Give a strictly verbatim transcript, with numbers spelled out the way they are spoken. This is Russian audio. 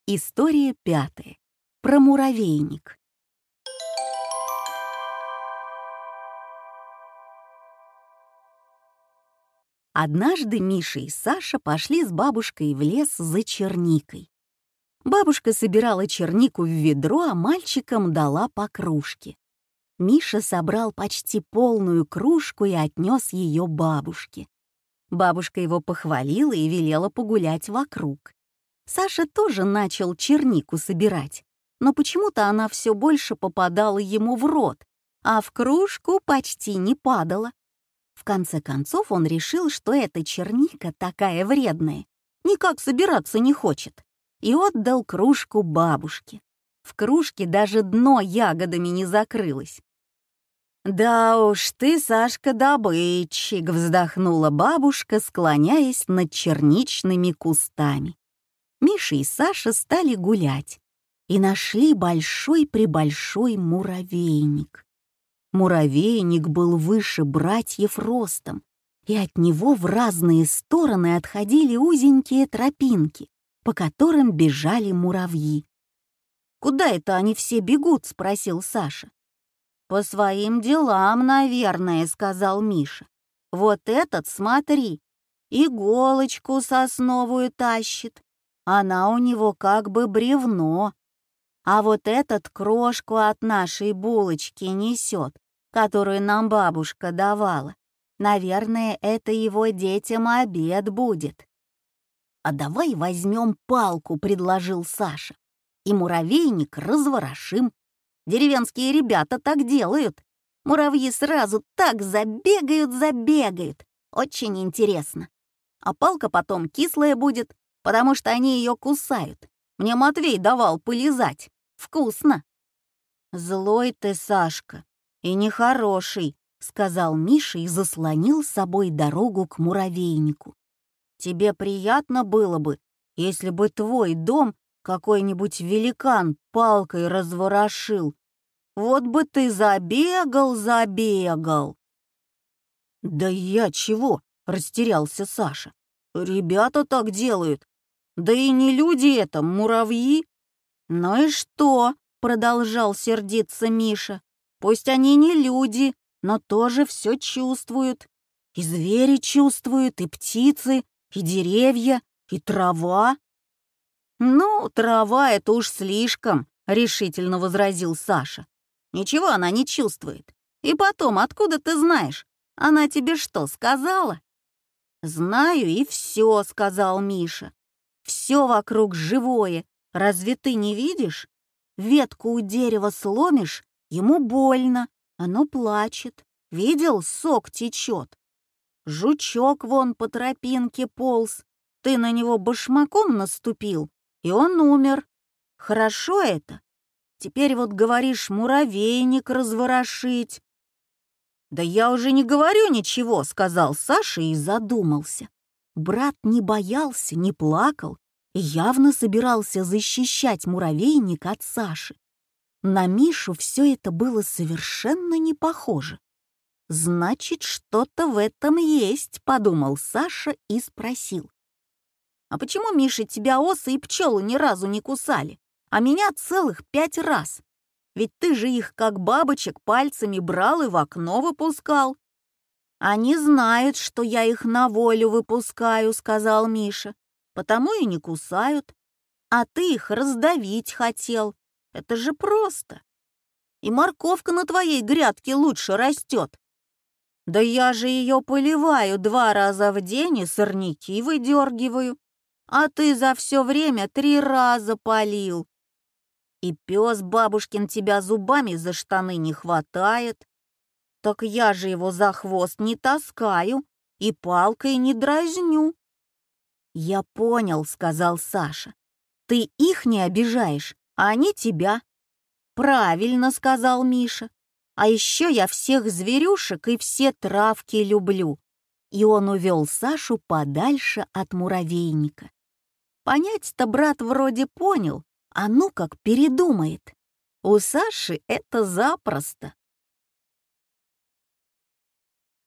История пятая. Про муравейник. Однажды Миша и Саша пошли с бабушкой в лес за черникой. Бабушка собирала чернику в ведро, а мальчикам дала по кружке. Миша собрал почти полную кружку и отнес ее бабушке. Бабушка его похвалила и велела погулять вокруг. Саша тоже начал чернику собирать, но почему-то она все больше попадала ему в рот, а в кружку почти не падала. В конце концов он решил, что эта черника такая вредная, никак собираться не хочет, и отдал кружку бабушке. В кружке даже дно ягодами не закрылось. «Да уж ты, Сашка, добытчик», — вздохнула бабушка, склоняясь над черничными кустами. Миша и Саша стали гулять и нашли большой-пребольшой муравейник. Муравейник был выше братьев ростом, и от него в разные стороны отходили узенькие тропинки, по которым бежали муравьи. «Куда это они все бегут?» — спросил Саша. «По своим делам, наверное», — сказал Миша. «Вот этот, смотри, иголочку сосновую тащит. Она у него как бы бревно. А вот этот крошку от нашей булочки несет, которую нам бабушка давала. Наверное, это его детям обед будет». «А давай возьмем палку», — предложил Саша, «и муравейник разворошим. Деревенские ребята так делают. Муравьи сразу так забегают-забегают. Очень интересно. А палка потом кислая будет, потому что они ее кусают. Мне Матвей давал полизать. Вкусно». «Злой ты, Сашка, и нехороший», — сказал Миша и заслонил с собой дорогу к муравейнику. «Тебе приятно было бы, если бы твой дом какой-нибудь великан палкой разворошил. Вот бы ты забегал-забегал». «Да я чего?» — растерялся Саша. «Ребята так делают. Да и не люди это, муравьи». «Ну и что?» — продолжал сердиться Миша. «Пусть они не люди, но тоже все чувствуют. И звери чувствуют, и птицы, и деревья, и трава». «Ну, трава — это уж слишком», — решительно возразил Саша. «Ничего она не чувствует. И потом, откуда ты знаешь? Она тебе что, сказала?» «Знаю, и все», — сказал Миша. «Все вокруг живое. Разве ты не видишь? Ветку у дерева сломишь, ему больно, оно плачет. Видел, сок течет. Жучок вон по тропинке полз. Ты на него башмаком наступил, и он умер. Хорошо это? Теперь вот говоришь, муравейник разворошить». «Да я уже не говорю ничего», — сказал Саша и задумался. Брат не боялся, не плакал и явно собирался защищать муравейник от Саши. На Мишу все это было совершенно не похоже. «Значит, что-то в этом есть», — подумал Саша и спросил. «А почему, Миша, тебя осы и пчелы ни разу не кусали, а меня целых пять раз? Ведь ты же их, как бабочек, пальцами брал и в окно выпускал». «Они знают, что я их на волю выпускаю», — сказал Миша, «потому и не кусают. А ты их раздавить хотел. Это же просто. И морковка на твоей грядке лучше растет». «Да я же ее поливаю два раза в день и сорняки выдергиваю, а ты за все время три раза полил. И пес бабушкин тебя зубами за штаны не хватает. Так я же его за хвост не таскаю и палкой не дразню». «Я понял», — сказал Саша. «Ты их не обижаешь, а они тебя». «Правильно», — сказал Миша. «А еще я всех зверюшек и все травки люблю». И он увел Сашу подальше от муравейника. Понять-то брат вроде понял, а ну как передумает. У Саши это запросто.